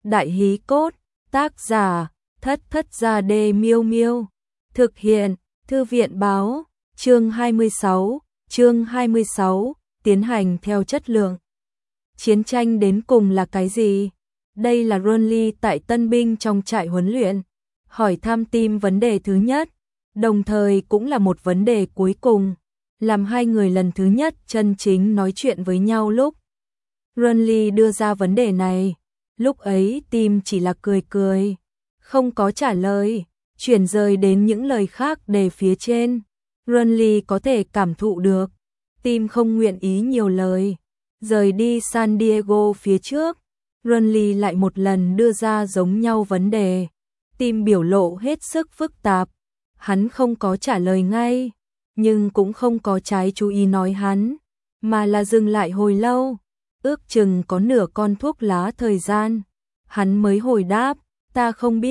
Đại hí cốt, tác giả, Thất Thất Gia Đê Miêu Miêu. Thực hiện, Thư viện báo, chương 26, tiến hành theo chất lượng. Chiến tranh đến cùng là cái gì? Đây là Ronly tại tân binh trong trại huấn luyện. Hỏi thăm Tim vấn đề thứ nhất, đồng thời cũng là một vấn đề cuối cùng, làm hai người lần thứ nhất chân chính nói chuyện với nhau lúc Ronly đưa ra vấn đề này. Lúc ấy Tim chỉ là cười cười, không có trả lời, chuyển rời đến những lời khác đề phía trên. Ronly có thể cảm thụ được, Tim không nguyện ý nhiều lời. Rời đi San Diego phía trước, Ronly lại một lần đưa ra giống nhau vấn đề. Tim biểu lộ hết sức phức tạp, hắn không có trả lời ngay, nhưng cũng không có trái chú ý nói hắn, mà là dừng lại hồi lâu, ước chừng có nửa con thuốc lá thời gian. Hắn mới hồi đáp, ta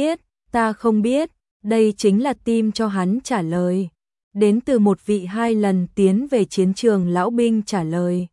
không biết, đây chính là Tim cho hắn trả lời. Đến từ một vị 2 lần tiến về chiến trường lão binh trả lời.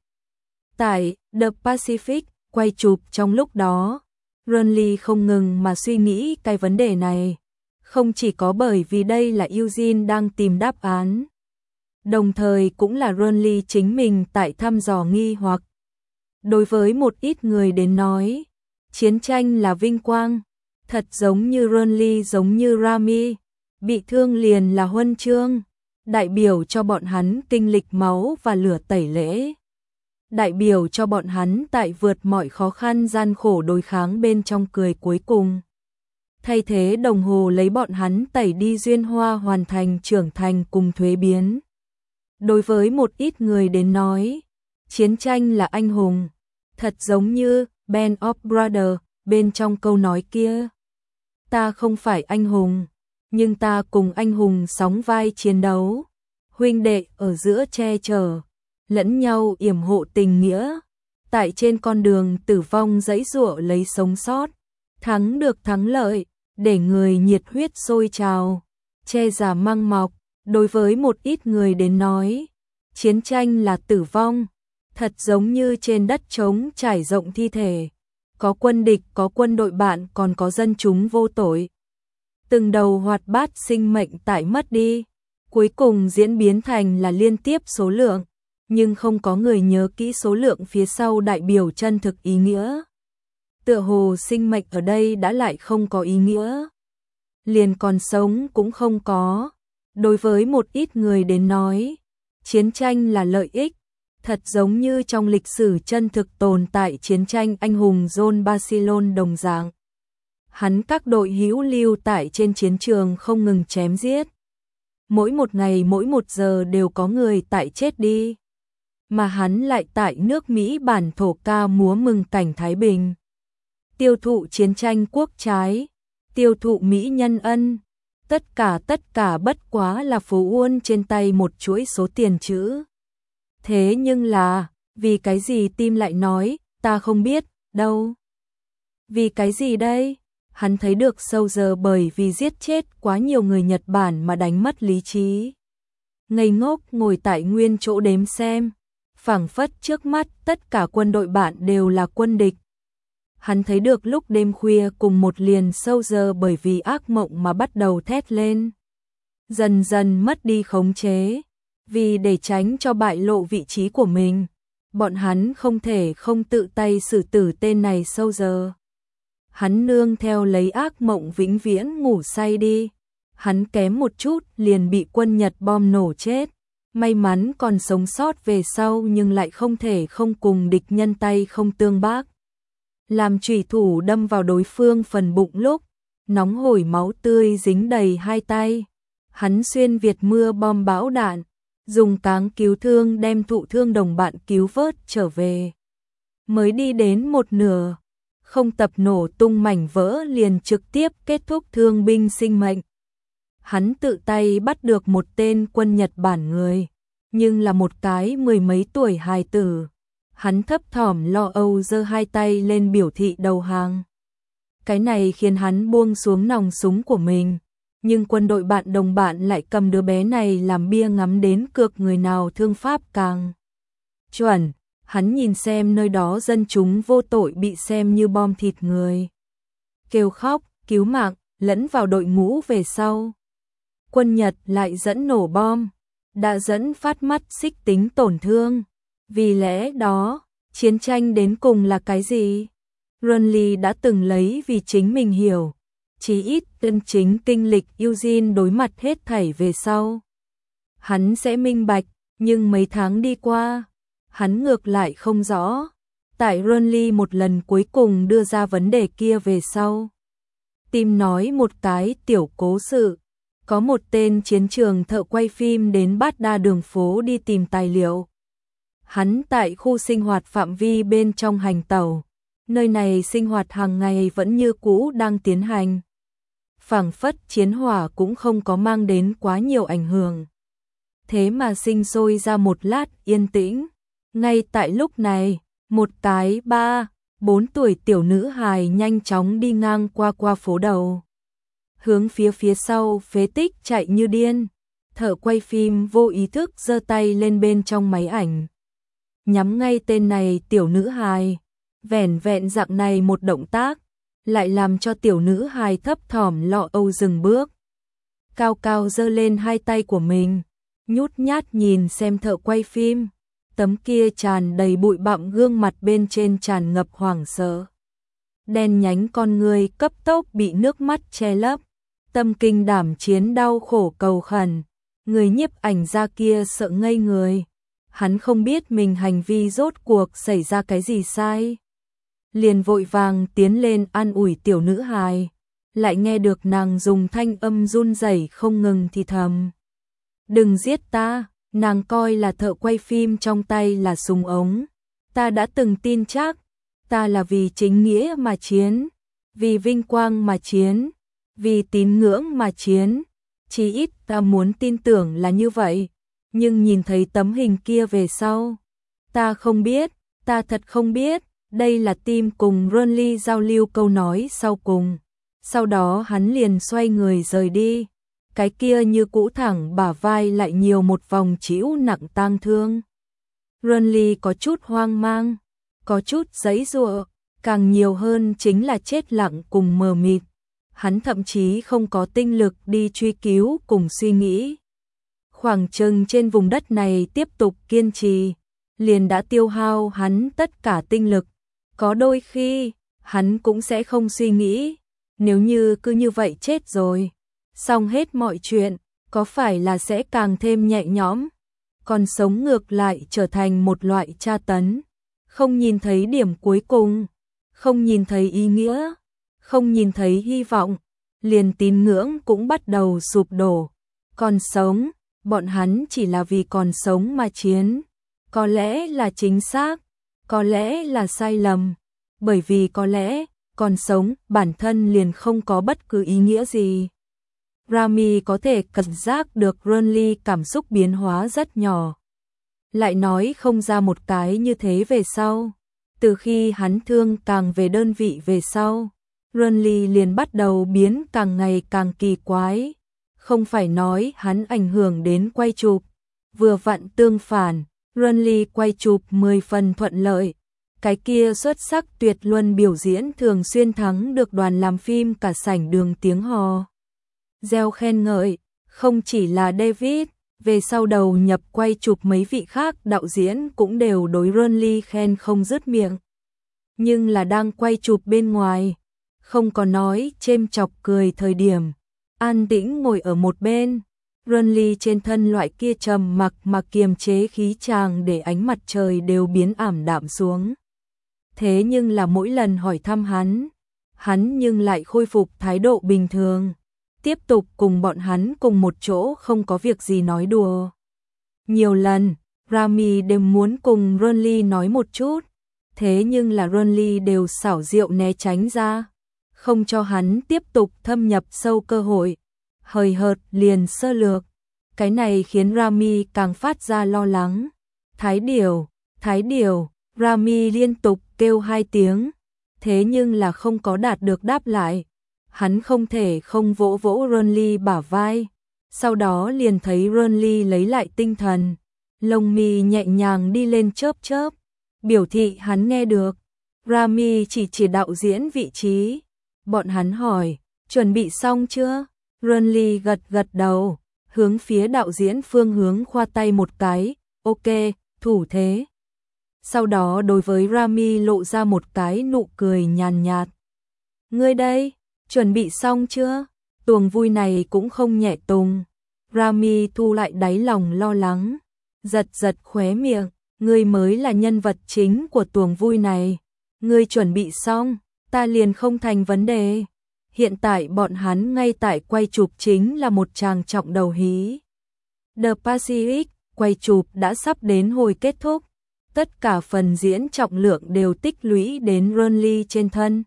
Tại The Pacific, quay chụp trong lúc đó, Ronly không ngừng mà suy nghĩ cái vấn đề này. Không chỉ có bởi vì đây là Eugene đang tìm đáp án, đồng thời cũng là Ronly chính mình tại thăm dò nghi hoặc. Đối với một ít người đến nói, chiến tranh là vinh quang, thật giống như Ronly giống như Rami, bị thương liền là huân chương, đại biểu cho bọn hắn kinh lịch máu và lửa tẩy lễ. Đại biểu cho bọn hắn tại vượt mọi khó khăn gian khổ đối kháng bên trong cười cuối cùng. Thay thế đồng hồ lấy bọn hắn tẩy đi duyên hoa hoàn thành trưởng thành cùng thuế biến. Đối với một ít người đến nói, chiến tranh là anh hùng, thật giống như Band of Brothers bên trong câu nói kia. Ta không phải anh hùng, nhưng ta cùng anh hùng sóng vai chiến đấu. Huynh đệ ở giữa che chở, lẫn nhau yểm hộ tình nghĩa. Tại trên con đường tử vong giãy giụa lấy sống sót, thắng được thắng lợi, để người nhiệt huyết sôi trào, che giả mang mọc. Đối với một ít người đến nói, chiến tranh là tử vong, thật giống như trên đất trống trải rộng thi thể, có quân địch, có quân đội bạn, còn có dân chúng vô tội. Từng đầu hoạt bát sinh mệnh tại mất đi, cuối cùng diễn biến thành là liên tiếp số lượng, nhưng không có người nhớ kỹ số lượng phía sau đại biểu chân thực ý nghĩa. Tựa hồ sinh mệnh ở đây đã lại không có ý nghĩa, liền còn sống cũng không có. Đối với một ít người đến nói, chiến tranh là lợi ích, thật giống như trong lịch sử chân thực tồn tại chiến tranh anh hùng John Barcelona đồng dạng. Hắn các đội hữu lưu tại trên chiến trường không ngừng chém giết. Mỗi một ngày mỗi một giờ đều có người tại chết đi. Mà hắn lại tại nước Mỹ bản thổ ca múa mừng cảnh Thái Bình. Tiêu thụ chiến tranh quốc trái, tiêu thụ Mỹ nhân ân. Tất cả bất quá là phố uôn trên tay một chuỗi số tiền chữ. Thế nhưng là, vì cái gì Tim lại nói, ta không biết, đâu. Vì cái gì đây? Hắn thấy được sâu giờ bởi vì giết chết quá nhiều người Nhật Bản mà đánh mất lý trí. Ngây ngốc ngồi tại nguyên chỗ đếm xem, phảng phất trước mắt tất cả quân đội bạn đều là quân địch. Hắn thấy được lúc đêm khuya cùng một liền sâu giờ bởi vì ác mộng mà bắt đầu thét lên. Dần dần mất đi khống chế, vì để tránh cho bại lộ vị trí của mình, bọn hắn không thể không tự tay xử tử tên này sâu giờ. Hắn nương theo lấy ác mộng vĩnh viễn ngủ say đi. Hắn kém một chút liền bị quân Nhật bom nổ chết. May mắn còn sống sót về sau nhưng lại không thể không cùng địch nhân tay không tương bác. Làm chủy thủ đâm vào đối phương phần bụng lúc, nóng hổi máu tươi dính đầy hai tay. Hắn xuyên việt mưa bom bão đạn, dùng cáng cứu thương đem thụ thương đồng bạn cứu vớt trở về. Mới đi đến một nửa, không tập nổ tung mảnh vỡ liền trực tiếp kết thúc thương binh sinh mệnh. Hắn tự tay bắt được một tên quân Nhật Bản người, nhưng là một cái 10 mấy tuổi hài tử. Hắn thấp thỏm lo âu giơ hai tay lên biểu thị đầu hàng. Cái này khiến hắn buông xuống nòng súng của mình, nhưng quân đội bạn đồng bạn lại cầm đứa bé này làm bia ngắm đến cược người nào thương pháp càng chuẩn. Hắn nhìn xem nơi đó dân chúng vô tội bị xem như bom thịt người. kêu khóc, cứu mạng, lẫn vào đội ngũ về sau. Quân Nhật lại dẫn nổ bom, đã dẫn phát mắt xích tính tổn thương. Vì lẽ đó, chiến tranh đến cùng là cái gì? Renly đã từng lấy vì chính mình hiểu, chí ít chân chính kinh lịch Eugene đối mặt hết thảy về sau. Hắn sẽ minh bạch, nhưng mấy tháng đi qua, hắn ngược lại không rõ. Tại Renly một lần cuối cùng đưa ra vấn đề kia về sau. Tim nói một cái tiểu cố sự. Có một tên chiến trường thợ quay phim đến Bát Đa đường phố đi tìm tài liệu. Hắn tại khu sinh hoạt phạm vi bên trong hành tẩu. Nơi này sinh hoạt hàng ngày vẫn như cũ đang tiến hành. Phảng phất chiến hỏa cũng không có mang đến quá nhiều ảnh hưởng. Thế mà sinh sôi ra một lát yên tĩnh. Ngay tại lúc này, một cái 3-4 tuổi tiểu nữ hài nhanh chóng đi ngang qua phố đầu. Hướng phía sau phế tích chạy như điên. Thợ quay phim vô ý thức giơ tay lên bên trong máy ảnh. Nhắm ngay tên này tiểu nữ hài. Vẻn vẹn dạng này một động tác, lại làm cho tiểu nữ hài thấp thỏm lo âu dừng bước. Cao cao giơ lên hai tay của mình, nhút nhát nhìn xem thợ quay phim. Tấm kia tràn đầy bụi bặm gương mặt bên trên tràn ngập hoảng sợ. Đen nhánh con người cấp tốc bị nước mắt che lấp. Tâm kinh đảm chiến đau khổ cầu khẩn. Người nhiếp ảnh ra kia sợ ngây người. Hắn không biết mình hành vi rốt cuộc xảy ra cái gì sai. Liền vội vàng tiến lên an ủi tiểu nữ hài. Lại nghe được nàng dùng thanh âm run rẩy không ngừng thì thầm. Đừng giết ta, nàng coi là thợ quay phim trong tay là súng ống. Ta đã từng tin chắc, ta là vì chính nghĩa mà chiến, vì vinh quang mà chiến, vì tín ngưỡng mà chiến. Chỉ ít ta muốn tin tưởng là như vậy, nhưng nhìn thấy tấm hình kia về sau. Ta không biết, ta thật không biết. Đây là Tim cùng Renly giao lưu câu nói sau cùng. Sau đó hắn liền xoay người rời đi. Cái kia như cũ thẳng bả vai lại nhiều một vòng chĩu nặng tang thương. Renly có chút hoang mang, có chút giãy giụa, càng nhiều hơn chính là chết lặng cùng mờ mịt. Hắn thậm chí không có tinh lực đi truy cứu cùng suy nghĩ. Khoảng chừng trên vùng đất này tiếp tục kiên trì, liền đã tiêu hao hắn tất cả tinh lực. Có đôi khi, hắn cũng sẽ không suy nghĩ, nếu như cứ như vậy chết rồi, xong hết mọi chuyện, có phải là sẽ càng thêm nhẹ nhõm, còn sống ngược lại trở thành một loại tra tấn, không nhìn thấy điểm cuối cùng, không nhìn thấy ý nghĩa, không nhìn thấy hy vọng, liền tín ngưỡng cũng bắt đầu sụp đổ. Còn sống, bọn hắn chỉ là vì còn sống mà chiến, có lẽ là chính xác, có lẽ là sai lầm, bởi vì có lẽ, còn sống bản thân liền không có bất cứ ý nghĩa gì. Rami có thể cảm giác được Renly cảm xúc biến hóa rất nhỏ. Lại nói không ra một cái như thế về sau. Từ khi hắn thương càng về đơn vị về sau, Renly liền bắt đầu biến càng ngày càng kỳ quái. Không phải nói hắn ảnh hưởng đến quay chụp, vừa vặn tương phản, Renly quay chụp 10 phần thuận lợi. Cái kia xuất sắc tuyệt luân biểu diễn thường xuyên thắng được đoàn làm phim cả sảnh đường tiếng hò reo khen ngợi, không chỉ là David, về sau đầu nhập quay chụp mấy vị khác đạo diễn cũng đều đối Renly khen không dứt miệng. Nhưng là đang quay chụp bên ngoài, không có nói chêm chọc cười thời điểm, an tĩnh ngồi ở một bên. Renly trên thân loại kia trầm mặc mà kiềm chế khí chàng để ánh mặt trời đều biến ảm đạm xuống. Thế nhưng là mỗi lần hỏi thăm hắn nhưng lại khôi phục thái độ bình thường, tiếp tục cùng bọn hắn cùng một chỗ không có việc gì nói đùa. Nhiều lần, Rami đều muốn cùng Renly nói một chút, thế nhưng là Renly đều xảo diệu né tránh ra, không cho hắn tiếp tục thâm nhập sâu cơ hội, hời hợt liền sơ lược. Cái này khiến Rami càng phát ra lo lắng. Thái điểu, Rami liên tục kêu 2 tiếng, thế nhưng là không có đạt được đáp lại. Hắn không thể không vỗ vỗ Renly bả vai, sau đó liền thấy Renly lấy lại tinh thần, lông mi nhẹ nhàng đi lên chớp chớp, biểu thị hắn nghe được. Rami chỉ đạo diễn vị trí, Bọn hắn hỏi, chuẩn bị xong chưa? Renly gật gật đầu, hướng phía đạo diễn phương hướng khoa tay một cái, ok, thủ thế. Sau đó đối với Rami lộ ra một cái nụ cười nhàn nhạt. Ngươi đây, chuẩn bị xong chưa? Tuồng vui này cũng không nhẹ tùng. Rami thu lại đáy lòng lo lắng, giật giật khóe miệng, ngươi mới là nhân vật chính của tuồng vui này. Ngươi chuẩn bị xong, ta liền không thành vấn đề. Hiện tại bọn hắn ngay tại quay chụp chính là một tràng trọng đầu hí. The Pacific, quay chụp đã sắp đến hồi kết thúc. Tất cả phần diễn trọng lượng đều tích lũy đến Renly trên thân.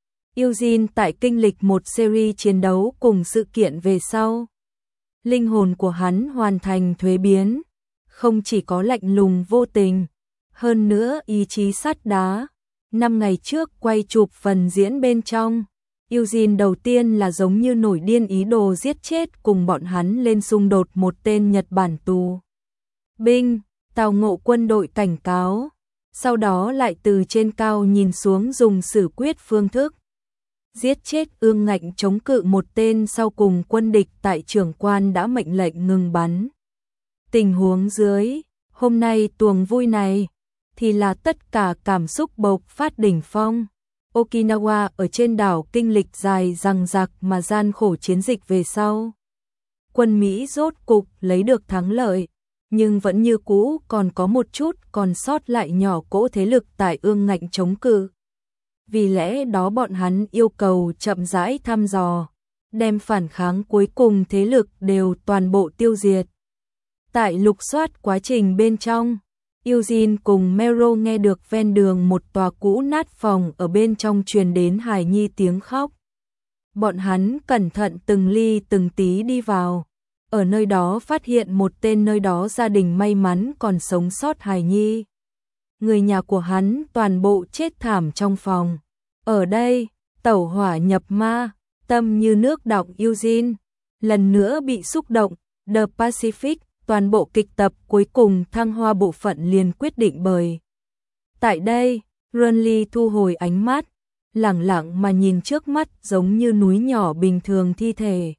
Eugene tại kinh lịch một series chiến đấu cùng sự kiện về sau. Linh hồn của hắn hoàn thành thuế biến. Không chỉ có lạnh lùng vô tình, hơn nữa ý chí sắt đá. 5 ngày trước quay chụp phần diễn bên trong, Eugene đầu tiên là giống như nổi điên ý đồ giết chết cùng bọn hắn lên xung đột một tên Nhật Bản tù binh, tào ngộ quân đội cảnh cáo, sau đó lại từ trên cao nhìn xuống dùng xử quyết phương thức. Giết chết ương ngạnh chống cự một tên sau cùng quân địch tại trưởng quan đã mệnh lệnh ngừng bắn. Tình huống dưới, hôm nay tuồng vui này, thì là tất cả cảm xúc bộc phát đỉnh phong. Okinawa ở trên đảo kinh lịch dài dằng dặc mà gian khổ chiến dịch về sau. Quân Mỹ rốt cục lấy được thắng lợi, nhưng vẫn như cũ còn có một chút còn sót lại nhỏ cỗ thế lực tại ương ngạnh chống cự. Vì lẽ đó bọn hắn yêu cầu chậm rãi thăm dò, đem phản kháng cuối cùng thế lực đều toàn bộ tiêu diệt. Tại lục soát quá trình bên trong, Eugene cùng Mero nghe được ven đường một tòa cũ nát phòng ở bên trong truyền đến hài nhi tiếng khóc. Bọn hắn cẩn thận từng ly từng tí đi vào, ở nơi đó phát hiện một tên nơi đó gia đình may mắn còn sống sót hài nhi. Người nhà của hắn toàn bộ chết thảm trong phòng. Ở đây, tẩu hỏa nhập ma, tâm như nước đọng Eugene, lần nữa bị xúc động, The Pacific. Toàn bộ kịch tập cuối cùng thăng hoa bộ phận liền quyết định bởi. Tại đây, Renly thu hồi ánh mắt, lẳng lặng mà nhìn trước mắt giống như núi nhỏ bình thường thi thể.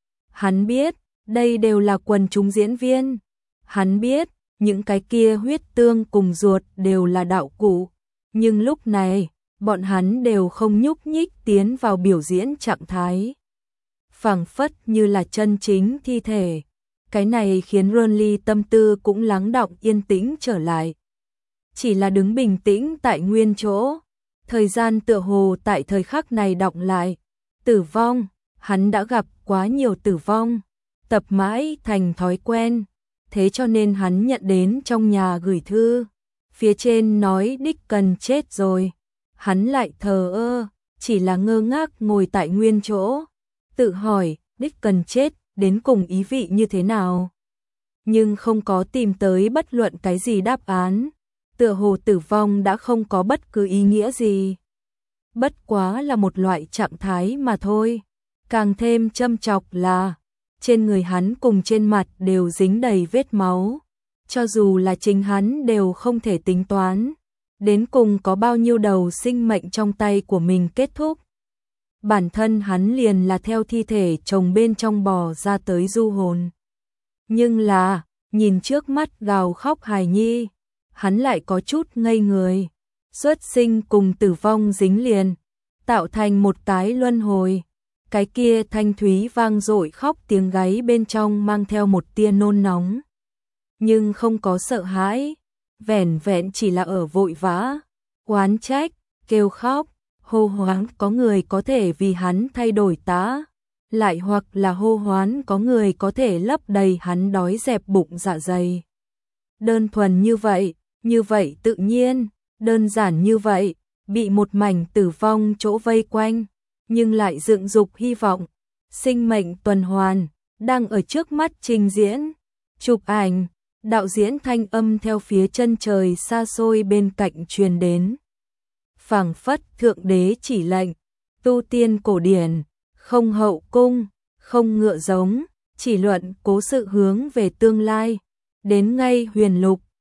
Hắn biết, đây đều là quần chúng diễn viên. Hắn biết, những cái kia huyết tương cùng ruột đều là đạo cụ. Nhưng lúc này, bọn hắn đều không nhúc nhích tiến vào biểu diễn trạng thái. Phảng phất như là chân chính thi thể. Cái này khiến Renly tâm tư cũng lắng đọng yên tĩnh trở lại. Chỉ là đứng bình tĩnh tại nguyên chỗ. Thời gian tựa hồ tại thời khắc này đọng lại. Tử vong, hắn đã gặp quá nhiều tử vong. Tập mãi thành thói quen. Thế cho nên hắn nhận đến trong nhà gửi thư. Phía trên nói đích cần chết rồi. Hắn lại thờ ơ, chỉ là ngơ ngác ngồi tại nguyên chỗ. Tự hỏi, đích cần chết đến cùng ý vị như thế nào, nhưng không có tìm tới bất luận cái gì đáp án. Tựa hồ tử vong đã không có bất cứ ý nghĩa gì, bất quá là một loại trạng thái mà thôi. Càng thêm châm chọc là trên người hắn cùng trên mặt đều dính đầy vết máu, cho dù là chính hắn đều không thể tính toán đến cùng có bao nhiêu đầu sinh mệnh trong tay của mình kết thúc. Bản thân hắn liền là theo thi thể chồng bên trong bò ra tới du hồn. Nhưng là, nhìn trước mắt gào khóc hài nhi, hắn lại có chút ngây người. Xuất sinh cùng tử vong dính liền, tạo thành một cái luân hồi. Cái kia thanh thúy vang dội khóc tiếng gáy bên trong mang theo một tia nôn nóng. Nhưng không có sợ hãi, vẻn vẹn chỉ là ở vội vã, oán trách, kêu khóc. Hô hoán có người có thể vì hắn thay đổi tá, lại hoặc là hô hoán có người có thể lấp đầy hắn đói dẹp bụng dạ dày. Đơn thuần như vậy tự nhiên, đơn giản như vậy, bị một mảnh tử vong chỗ vây quanh, nhưng lại dựng dục hy vọng, sinh mệnh tuần hoàn, đang ở trước mắt trình diễn. Chụp ảnh, đạo diễn thanh âm theo phía chân trời xa xôi bên cạnh truyền đến. Phảng phất thượng đế chỉ lệnh, tu tiên cổ điển, không hậu cung, không ngựa giống, chỉ luận cố sự hướng về tương lai, đến ngay huyền lục,